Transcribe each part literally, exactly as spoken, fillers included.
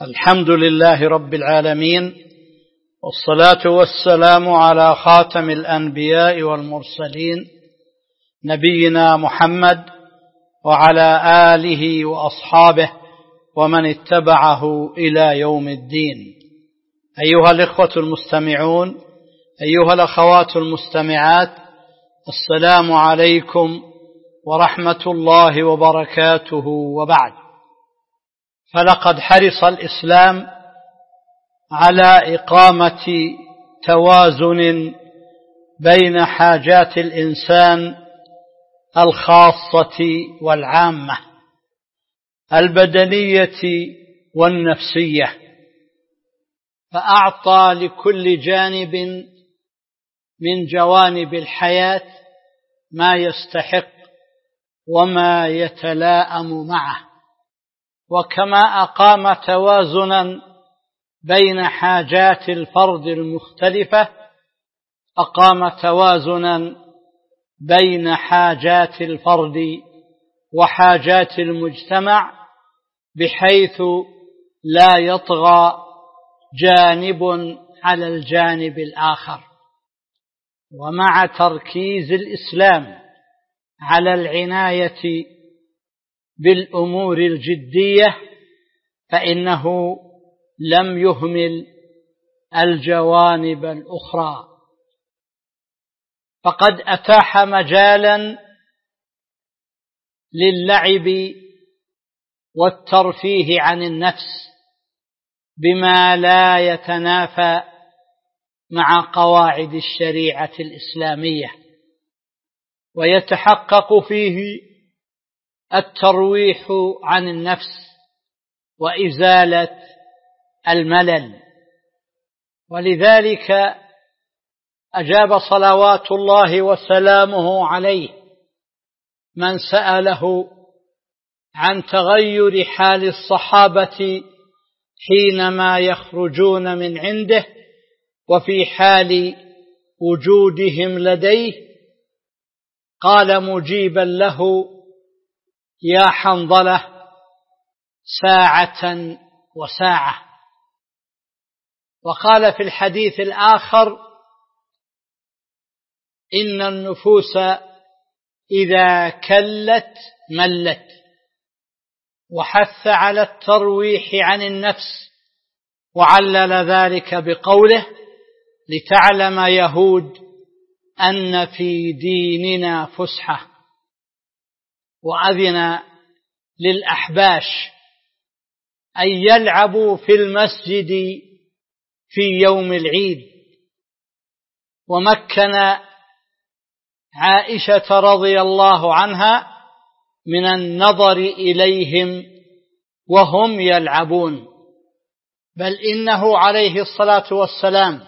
الحمد لله رب العالمين، والصلاة والسلام على خاتم الأنبياء والمرسلين نبينا محمد وعلى آله وأصحابه ومن اتبعه إلى يوم الدين. أيها الإخوة المستمعون، أيها الأخوات المستمعات، السلام عليكم ورحمة الله وبركاته. وبعد، فلقد حرص الإسلام على إقامة توازن بين حاجات الإنسان الخاصة والعامة، البدنية والنفسية، فأعطى لكل جانب من جوانب الحياة ما يستحق وما يتلائم معه. وكما أقام توازنا بين حاجات الفرد المختلفة، أقام توازنا بين حاجات الفرد وحاجات المجتمع، بحيث لا يطغى جانب على الجانب الآخر. ومع تركيز الإسلام على العناية بالأمور الجدية، فإنه لم يهمل الجوانب الأخرى، فقد أتاح مجالا للعب والترفيه عن النفس بما لا يتنافى مع قواعد الشريعة الإسلامية، ويتحقق فيه الترويح عن النفس وإزالة الملل. ولذلك أجاب صلوات الله وسلامه عليه من سأله عن تغير حال الصحابة حينما يخرجون من عنده وفي حال وجودهم لديه، قال مجيبا له: يا حنظلة، ساعة وساعة. وقال في الحديث الآخر: إن النفوس إذا كلت ملت. وحث على الترويح عن النفس، وعلل ذلك بقوله: لتعلم يهود أن في ديننا فسحة. وأذن للأحباش أن يلعبوا في المسجد في يوم العيد، ومكن عائشة رضي الله عنها من النظر إليهم وهم يلعبون، بل إنه عليه الصلاة والسلام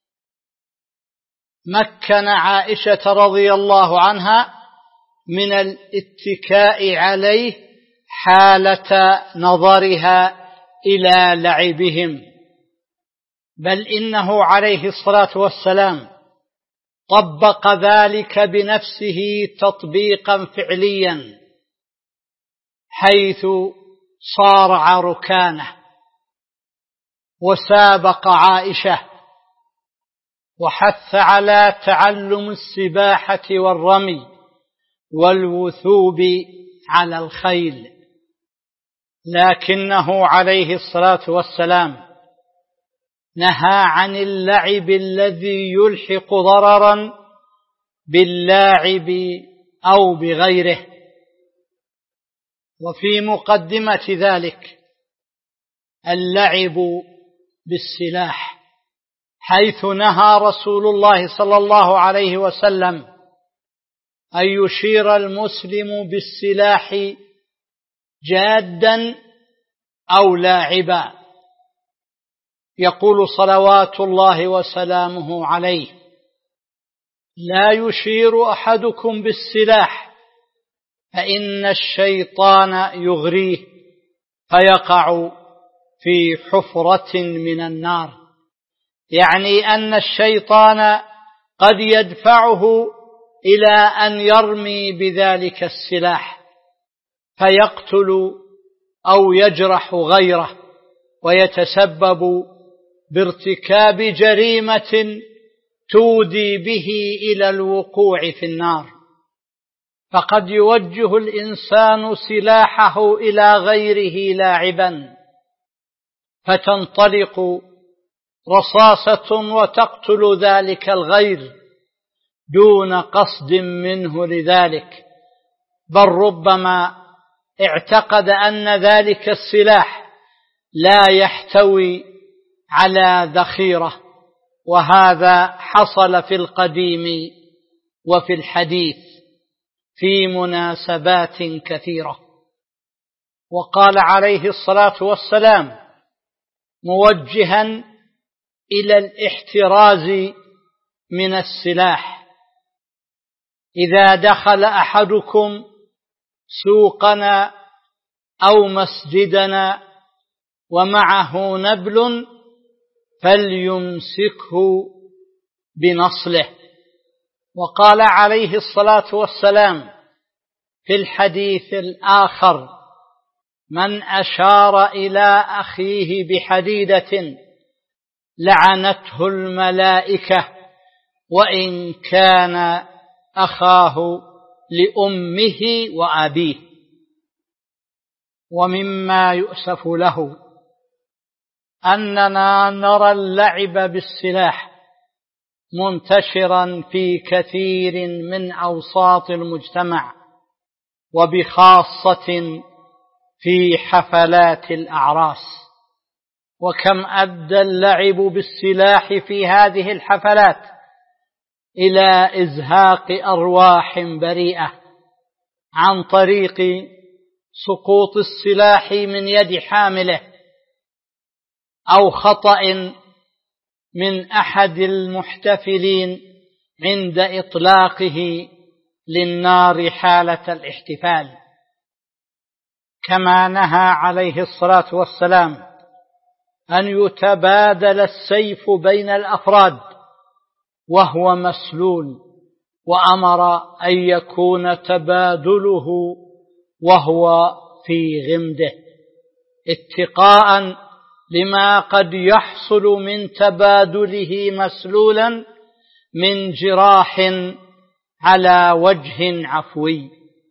مكن عائشة رضي الله عنها من الاتكاء عليه حالة نظرها إلى لعبهم، بل إنه عليه الصلاة والسلام طبق ذلك بنفسه تطبيقا فعليا، حيث صارع ركانه وسابق عائشة، وحث على تعلم السباحة والرمي والوثوب على الخيل. لكنه عليه الصلاة والسلام نهى عن اللعب الذي يلحق ضررا باللاعب أو بغيره. وفي مقدمة ذلك اللعب بالسلاح، حيث نهى رسول الله صلى الله عليه وسلم أن يشير المسلم بالسلاح جادا أو لاعبا. يقول صلوات الله وسلامه عليه: لا يشير أحدكم بالسلاح فإن الشيطان يغريه فيقع في حفرة من النار، يعني أن الشيطان قد يدفعه إلى أن يرمي بذلك السلاح فيقتل أو يجرح غيره، ويتسبب بارتكاب جريمة تودي به إلى الوقوع في النار. فقد يوجه الإنسان سلاحه إلى غيره لاعبا، فتنطلق رصاصة وتقتل ذلك الغير دون قصد منه لذلك، بل ربما اعتقد أن ذلك السلاح لا يحتوي على ذخيرة، وهذا حصل في القديم وفي الحديث في مناسبات كثيرة. وقال عليه الصلاة والسلام موجها إلى الاحتراز من السلاح: إذا دخل أحدكم سوقنا أو مسجدنا ومعه نبل فليمسكه بنصله. وقال عليه الصلاة والسلام في الحديث الآخر: من أشار إلى أخيه بحديدة لعنته الملائكة وإن كان أخاه لأمه وأبيه. ومما يؤسف له أننا نرى اللعب بالسلاح منتشرا في كثير من أوساط المجتمع، وبخاصة في حفلات الأعراس. وكم أدى اللعب بالسلاح في هذه الحفلات إلى إزهاق أرواح بريئة عن طريق سقوط السلاح من يد حامله، أو خطأ من أحد المحتفلين عند إطلاقه للنار حالة الاحتفال. كما نهى عليه الصلاة والسلام أن يتبادل السيف بين الأفراد وهو مسلول، وأمر أن يكون تبادله وهو في غمده، اتقاء لما قد يحصل من تبادله مسلولا من جراح على وجه عفوي.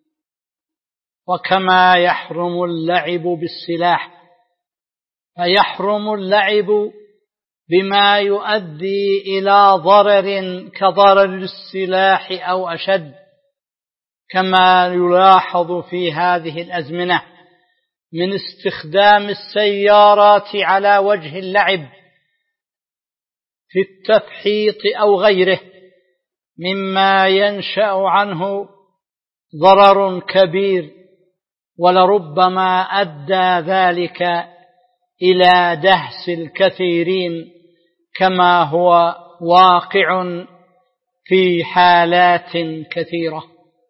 وكما يحرم اللعب بالسلاح فيحرم اللعب بما يؤدي إلى ضرر كضرر السلاح أو أشد، كما يلاحظ في هذه الأزمنة من استخدام السيارات على وجه اللعب في التفحيط أو غيره، مما ينشأ عنه ضرر كبير، ولربما أدى ذلك إلى دهس الكثيرين كما هو واقع في حالات كثيرة.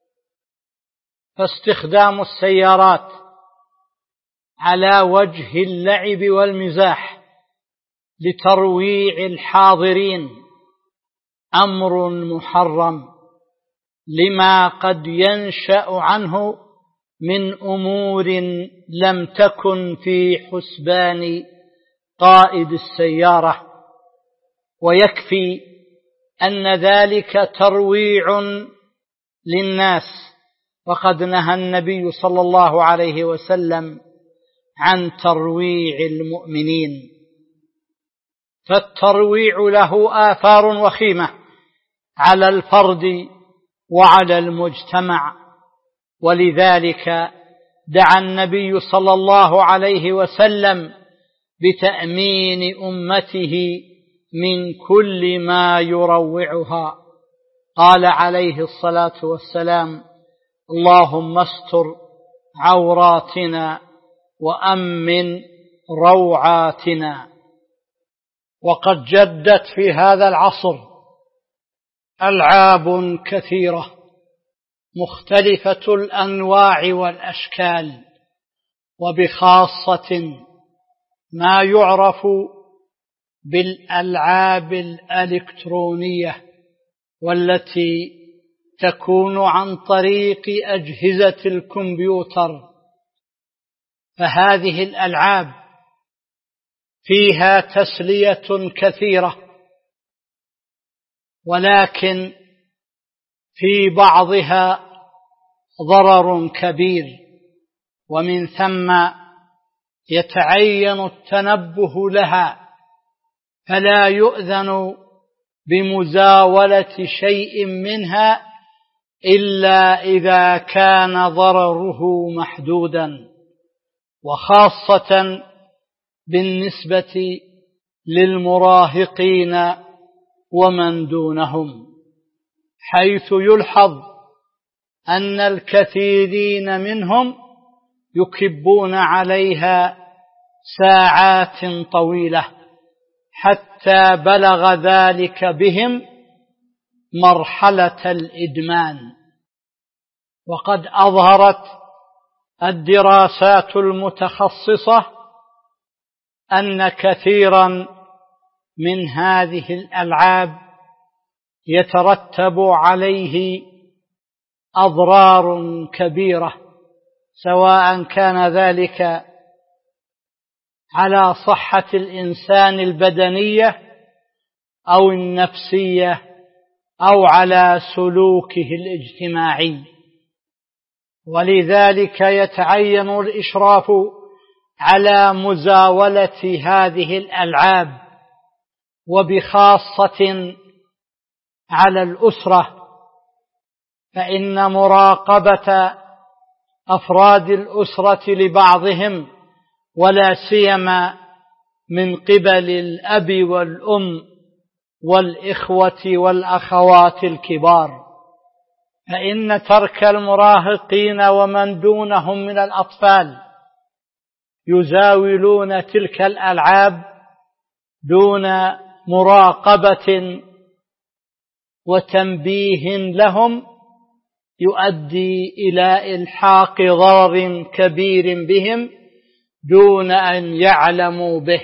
فاستخدام السيارات على وجه اللعب والمزاح لترويع الحاضرين أمر محرم، لما قد ينشأ عنه من أمور لم تكن في حسبان قائد السيارة. ويكفي أن ذلك ترويع للناس، وقد نهى النبي صلى الله عليه وسلم عن ترويع المؤمنين. فالترويع له آثار وخيمة على الفرد وعلى المجتمع، ولذلك دعا النبي صلى الله عليه وسلم بتأمين أمته من كل ما يروعها. قال عليه الصلاة والسلام: اللهم استر عوراتنا وأمن روعاتنا. وقد جدت في هذا العصر ألعاب كثيرة مختلفة الأنواع والأشكال، وبخاصة ما يعرف بالألعاب الإلكترونية، والتي تكون عن طريق أجهزة الكمبيوتر. فهذه الألعاب فيها تسلية كثيرة، ولكن في بعضها ضرر كبير، ومن ثم يتعين التنبه لها، فلا يؤذن بمزاولة شيء منها إلا إذا كان ضرره محدودا، وخاصة بالنسبة للمراهقين ومن دونهم، حيث يلحظ أن الكثيرين منهم يكبون عليها ساعات طويلة، حتى بلغ ذلك بهم مرحلة الإدمان. وقد أظهرت الدراسات المتخصصة أن كثيرا من هذه الألعاب يترتب عليه أضرار كبيرة، سواء كان ذلك على صحة الإنسان البدنية أو النفسية أو على سلوكه الاجتماعي. ولذلك يتعين الإشراف على مزاولة هذه الألعاب، وبخاصة على الأسرة، فإن مراقبة أفراد الأسرة لبعضهم، ولا سيما من قبل الأب والأم والإخوة والأخوات الكبار، فإن ترك المراهقين ومن دونهم من الأطفال يزاولون تلك الألعاب دون مراقبة وتنبيه لهم يؤدي إلى إلحاق ضرر كبير بهم دون أن يعلموا به،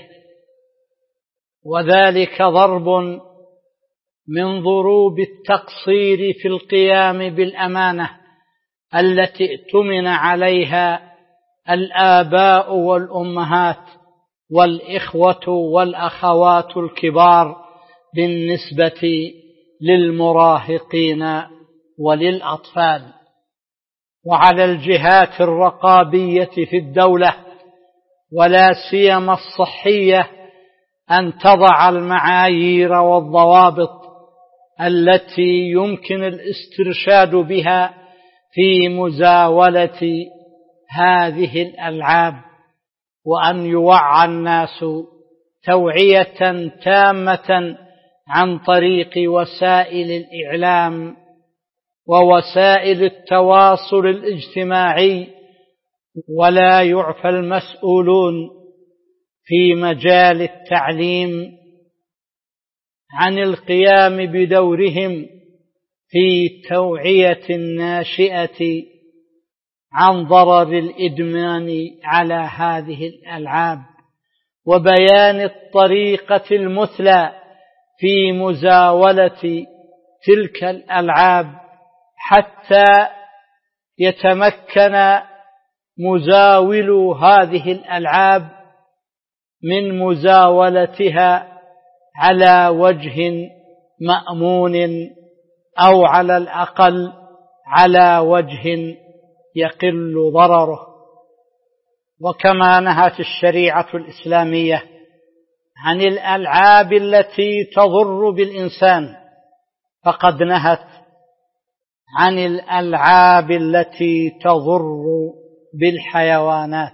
وذلك ضرب من ضروب التقصير في القيام بالأمانة التي ائتمن عليها الآباء والأمهات والإخوة والأخوات الكبار بالنسبة للمراهقين وللأطفال. وعلى الجهات الرقابية في الدولة ولا سيما الصحية أن تضع المعايير والضوابط التي يمكن الاسترشاد بها في مزاولة هذه الألعاب، وأن يوعى الناس توعية تامة عن طريق وسائل الإعلام ووسائل التواصل الاجتماعي، ولا يعفى المسؤولون في مجال التعليم عن القيام بدورهم في توعية الناشئة عن ضرر الإدمان على هذه الألعاب، وبيان الطريقة المثلى في مزاولة تلك الألعاب، حتى يتمكن مزاول هذه الألعاب من مزاولتها على وجه مأمون، أو على الأقل على وجه يقل ضرره. وكما نهت الشريعة الإسلامية عن الألعاب التي تضر بالإنسان، فقد نهت عن الألعاب التي تضر بالحيوانات.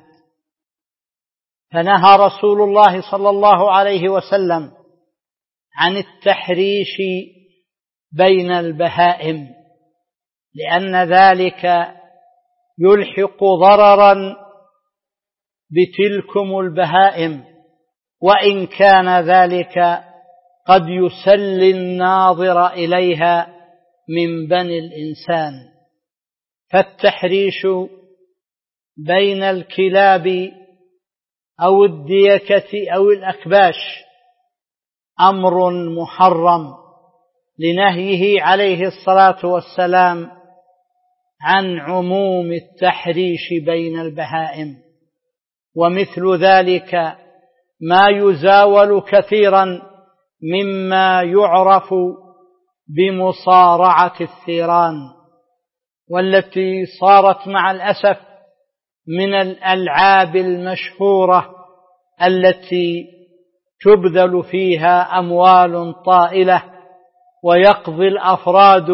فنهى رسول الله صلى الله عليه وسلم عن التحريش بين البهائم، لأن ذلك يلحق ضررا بتلكم البهائم، وإن كان ذلك قد يسلي الناظر إليها من بني الإنسان. فالتحريش بين الكلاب أو الديكة أو الأكباش أمر محرم لنهيه عليه الصلاة والسلام عن عموم التحريش بين البهائم، ومثل ذلك ما يزاول كثيرا مما يعرف بمصارعة الثيران، والتي صارت مع الأسف من الألعاب المشهورة التي تبذل فيها أموال طائلة، ويقضي الأفراد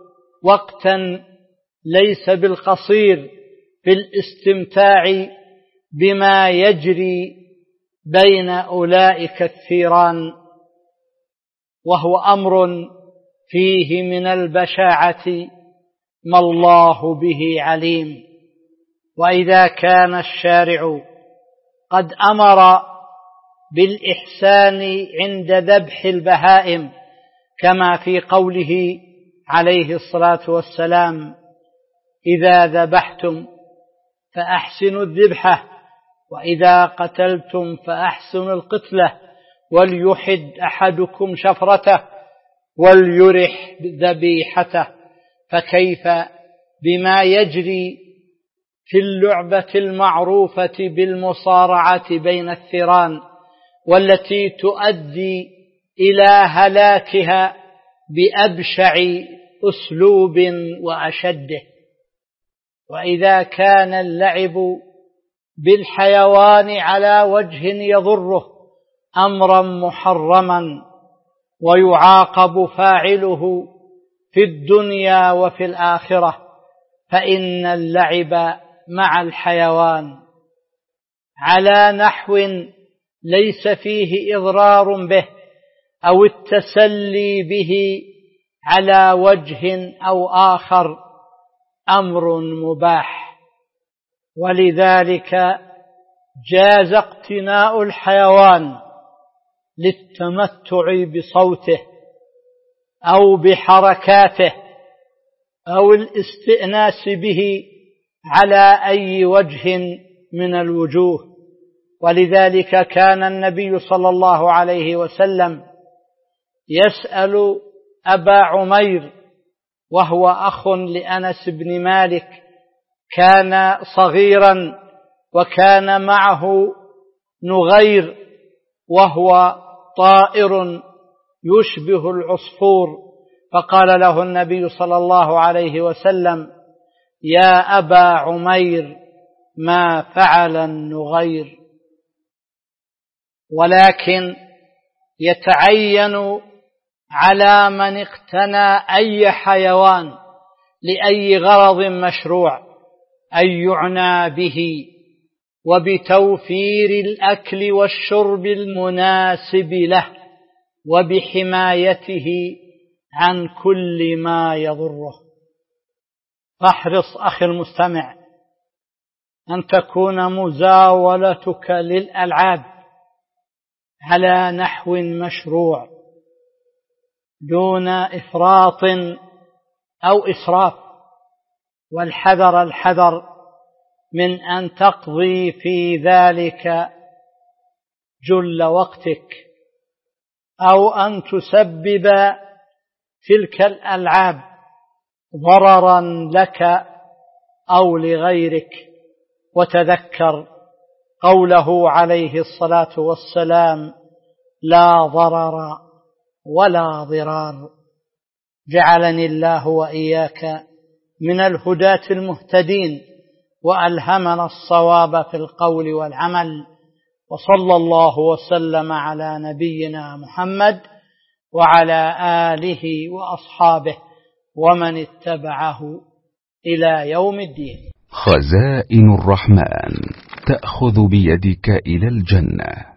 وقتا ليس بالقصير في الاستمتاع بما يجري بين أولئك الثيران، وهو أمر فيه من البشاعة ما الله به عليم. وإذا كان الشارع قد أمر بالإحسان عند ذبح البهائم كما في قوله عليه الصلاة والسلام: إذا ذبحتم فأحسنوا الذبحة، وإذا قتلتم فأحسنوا القتلة، وليحد أحدكم شفرته وليرح ذبيحته. فكيف بما يجري في اللعبة المعروفة بالمصارعة بين الثيران، والتي تؤدي إلى هلاكها بأبشع أسلوب وأشده. وإذا كان اللعب بالحيوان على وجه يضره أمرا محرما ويعاقب فاعله في الدنيا وفي الآخرة، فإن اللعب مع الحيوان على نحو ليس فيه إضرار به أو التسلي به على وجه أو آخر أمر مباح، ولذلك جاز اقتناء الحيوان للتمتع بصوته أو بحركاته أو الاستئناس به على أي وجه من الوجوه. ولذلك كان النبي صلى الله عليه وسلم يسأل أبا عمير، وهو أخ لأنس بن مالك، كان صغيرا وكان معه نغير وهو طائر يشبه العصفور، فقال له النبي صلى الله عليه وسلم: يا أبا عمير ما فعل النغير. ولكن يتعين على من اقتنى أي حيوان لأي غرض مشروع أن يعنى به وبتوفير الأكل والشرب المناسب له وبحمايته عن كل ما يضره. فاحرص أخي المستمع أن تكون مزاولتك للألعاب على نحو مشروع دون إفراط أو إسراف، والحذر الحذر من أن تقضي في ذلك جل وقتك، أو أن تسبب تلك الألعاب ضررا لك أو لغيرك. وتذكر قوله عليه الصلاة والسلام: لا ضرر ولا ضرار. جعلني الله وإياك من الهداة المهتدين، وألهمنا الصواب في القول والعمل. وصلى الله وسلم على نبينا محمد وعلى آله وأصحابه ومن اتبعه إلى يوم الدين. خزائن الرحمن تأخذ بيدك إلى الجنة.